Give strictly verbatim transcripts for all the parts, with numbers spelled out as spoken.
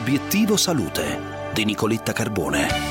Obiettivo Salute di Nicoletta Carbone.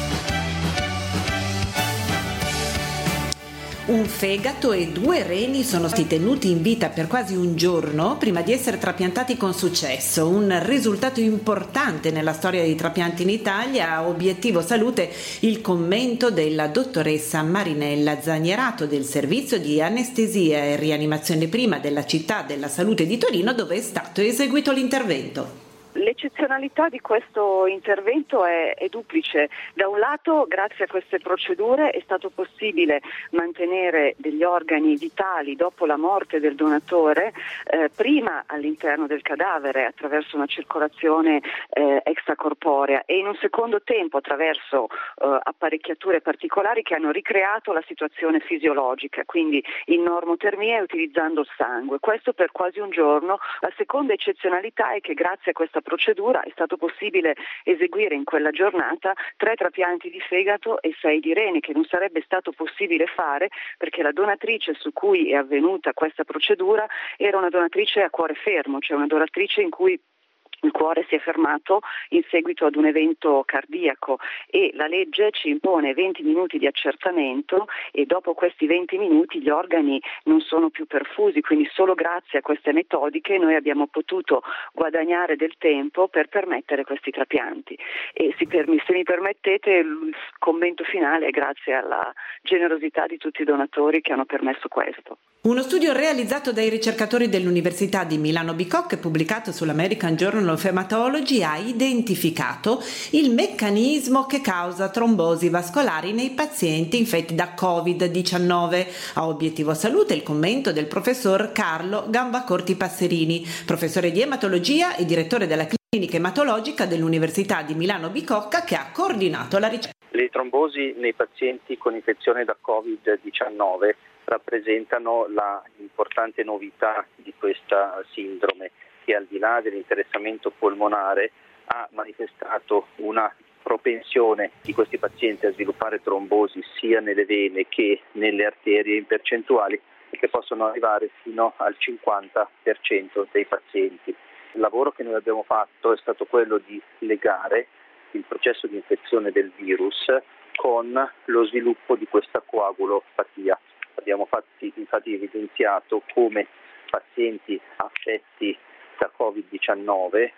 Un fegato e due reni sono stati tenuti in vita per quasi un giorno prima di essere trapiantati con successo, un risultato importante nella storia dei trapianti in Italia. Obiettivo Salute il commento della dottoressa Marinella Zanierato del servizio di anestesia e rianimazione prima della Città della Salute di Torino, dove è stato eseguito l'intervento. L'eccezionalità di questo intervento è, è duplice. Da un lato, grazie a queste procedure è stato possibile mantenere degli organi vitali dopo la morte del donatore, eh, prima all'interno del cadavere attraverso una circolazione eh, extracorporea e in un secondo tempo attraverso eh, apparecchiature particolari che hanno ricreato la situazione fisiologica, quindi in normotermia e utilizzando il sangue. Questo per quasi un giorno. La seconda eccezionalità è che grazie a questa procedura è stato possibile eseguire in quella giornata tre trapianti di fegato e sei di reni, che non sarebbe stato possibile fare perché la donatrice su cui è avvenuta questa procedura era una donatrice a cuore fermo, cioè una donatrice in cui il cuore si è fermato in seguito ad un evento cardiaco e la legge ci impone venti minuti di accertamento e dopo questi venti minuti gli organi non sono più perfusi, quindi solo grazie a queste metodiche noi abbiamo potuto guadagnare del tempo per permettere questi trapianti. E se mi permettete il commento finale è grazie alla generosità di tutti i donatori che hanno permesso questo. Uno studio realizzato dai ricercatori dell'Università di Milano Bicocca e pubblicato sull'American Journal of Hematology ha identificato il meccanismo che causa trombosi vascolari nei pazienti infetti da covid diciannove. A Obiettivo Salute il commento del professor Carlo Gambacorti Passerini, professore di ematologia e direttore della clinica ematologica dell'Università di Milano Bicocca, che ha coordinato la ricerca. Le trombosi nei pazienti con infezione da covid diciannove rappresentano la importante novità di questa sindrome, che al di là dell'interessamento polmonare ha manifestato una propensione di questi pazienti a sviluppare trombosi sia nelle vene che nelle arterie in percentuali che possono arrivare fino al cinquanta per cento dei pazienti. Il lavoro che noi abbiamo fatto è stato quello di legare il processo di infezione del virus con lo sviluppo di questa coagulopatia. Abbiamo infatti, infatti evidenziato come pazienti affetti da covid diciannove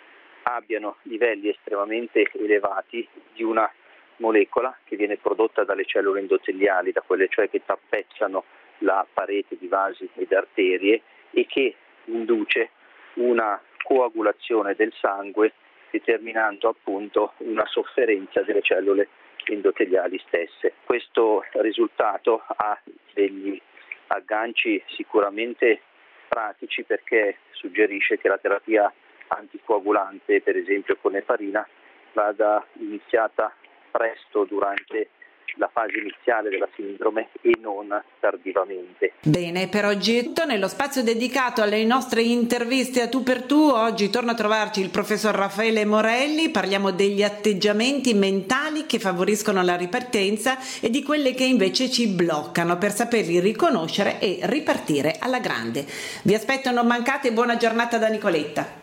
abbiano livelli estremamente elevati di una molecola che viene prodotta dalle cellule endoteliali, da quelle cioè che tappezzano la parete di vasi ed arterie e che induce una coagulazione del sangue, determinando appunto una sofferenza delle cellule endoteliali stesse. Questo risultato ha degli agganci sicuramente pratici, perché suggerisce che la terapia anticoagulante, per esempio con eparina, vada iniziata presto durante la fase iniziale della sindrome e non tardivamente. Bene, per oggi è tutto. Nello spazio dedicato alle nostre interviste a tu per tu, oggi torna a trovarci il professor Raffaele Morelli. Parliamo degli atteggiamenti mentali che favoriscono la ripartenza e di quelle che invece ci bloccano, per saperli riconoscere e ripartire alla grande. Vi aspetto, non mancate. Buona giornata da Nicoletta.